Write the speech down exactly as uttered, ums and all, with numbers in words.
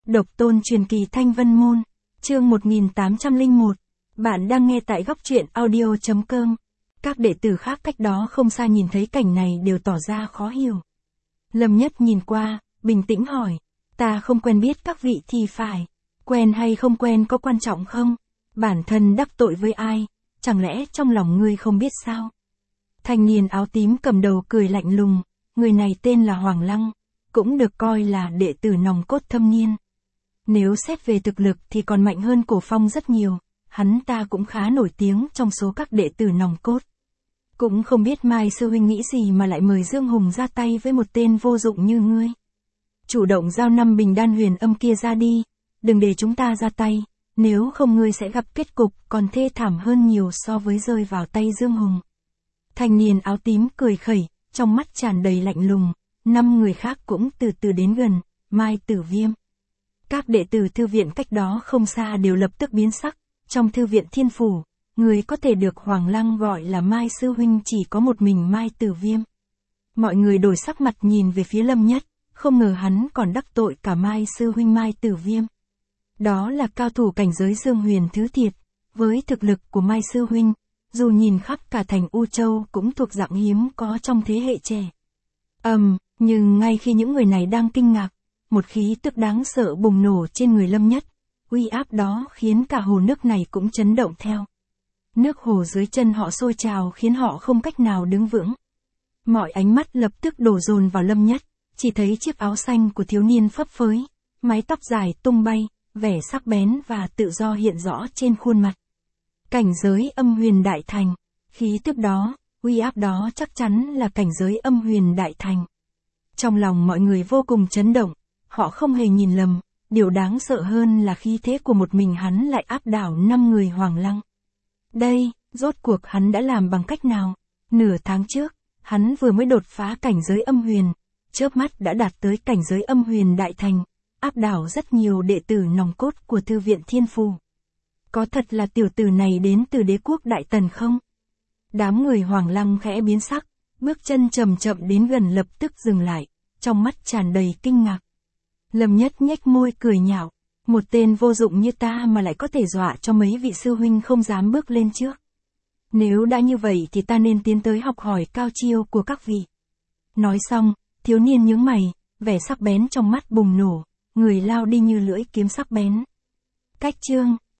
Độc tôn truyền kỳ Thanh Vân Môn, chương một nghìn tám trăm lẻ một. Bạn đang nghe tại góc truyện audio.com. Các đệ tử khác cách đó không xa nhìn thấy cảnh này đều tỏ ra khó hiểu. Lâm Nhất nhìn qua, bình tĩnh hỏi, ta không quen biết các vị thì phải, quen hay không quen có quan trọng không? Bản thân đắc tội với ai, chẳng lẽ trong lòng ngươi không biết sao? Thanh niên áo tím cầm đầu cười lạnh lùng, người này tên là Hoàng Lăng, cũng được coi là đệ tử nòng cốt thâm niên. Nếu xét về thực lực thì còn mạnh hơn Cổ Phong rất nhiều, hắn ta cũng khá nổi tiếng trong số các đệ tử nòng cốt. Cũng không biết Mai sư huynh nghĩ gì mà lại mời Dương Hùng ra tay với một tên vô dụng như ngươi. Chủ động giao năm bình đan huyền âm kia ra đi, đừng để chúng ta ra tay, nếu không ngươi sẽ gặp kết cục còn thê thảm hơn nhiều so với rơi vào tay Dương Hùng. Thanh niên áo tím cười khẩy, trong mắt tràn đầy lạnh lùng, năm người khác cũng từ từ đến gần, Mai Tử Viêm. Các đệ tử thư viện cách đó không xa đều lập tức biến sắc, trong thư viện Thiên Phủ, người có thể được Hoàng Lăng gọi là Mai sư huynh chỉ có một mình Mai Tử Viêm. Mọi người đổi sắc mặt nhìn về phía Lâm Nhất, không ngờ hắn còn đắc tội cả Mai sư huynh Mai Tử Viêm. Đó là cao thủ cảnh giới Dương Huyền Thứ Thiệt, với thực lực của Mai sư huynh, dù nhìn khắp cả thành U Châu cũng thuộc dạng hiếm có trong thế hệ trẻ. Ầm, um, nhưng ngay khi những người này đang kinh ngạc, một khí tức đáng sợ bùng nổ trên người Lâm Nhất, uy áp đó khiến cả hồ nước này cũng chấn động theo. Nước hồ dưới chân họ sôi trào khiến họ không cách nào đứng vững. Mọi ánh mắt lập tức đổ dồn vào Lâm Nhất, chỉ thấy chiếc áo xanh của thiếu niên phấp phới, mái tóc dài tung bay, vẻ sắc bén và tự do hiện rõ trên khuôn mặt. Cảnh giới âm huyền đại thành, khí tức đó, uy áp đó chắc chắn là cảnh giới âm huyền đại thành. Trong lòng mọi người vô cùng chấn động, họ không hề nhìn lầm, điều đáng sợ hơn là khí thế của một mình hắn lại áp đảo năm người Hoàng Lăng. Đây, rốt cuộc hắn đã làm bằng cách nào? Nửa tháng trước, hắn vừa mới đột phá cảnh giới âm huyền, chớp mắt đã đạt tới cảnh giới âm huyền đại thành, áp đảo rất nhiều đệ tử nòng cốt của thư viện Thiên Phủ. Có thật là tiểu tử này đến từ đế quốc Đại Tần không? Đám người Hoàng Lăng khẽ biến sắc, bước chân chậm chậm đến gần lập tức dừng lại, trong mắt tràn đầy kinh ngạc. Lâm Nhất nhếch môi cười nhạo, một tên vô dụng như ta mà lại có thể dọa cho mấy vị sư huynh không dám bước lên trước. Nếu đã như vậy thì ta nên tiến tới học hỏi cao chiêu của các vị. Nói xong, thiếu niên nhướng mày, vẻ sắc bén trong mắt bùng nổ, người lao đi như lưỡi kiếm sắc bén. Cách chương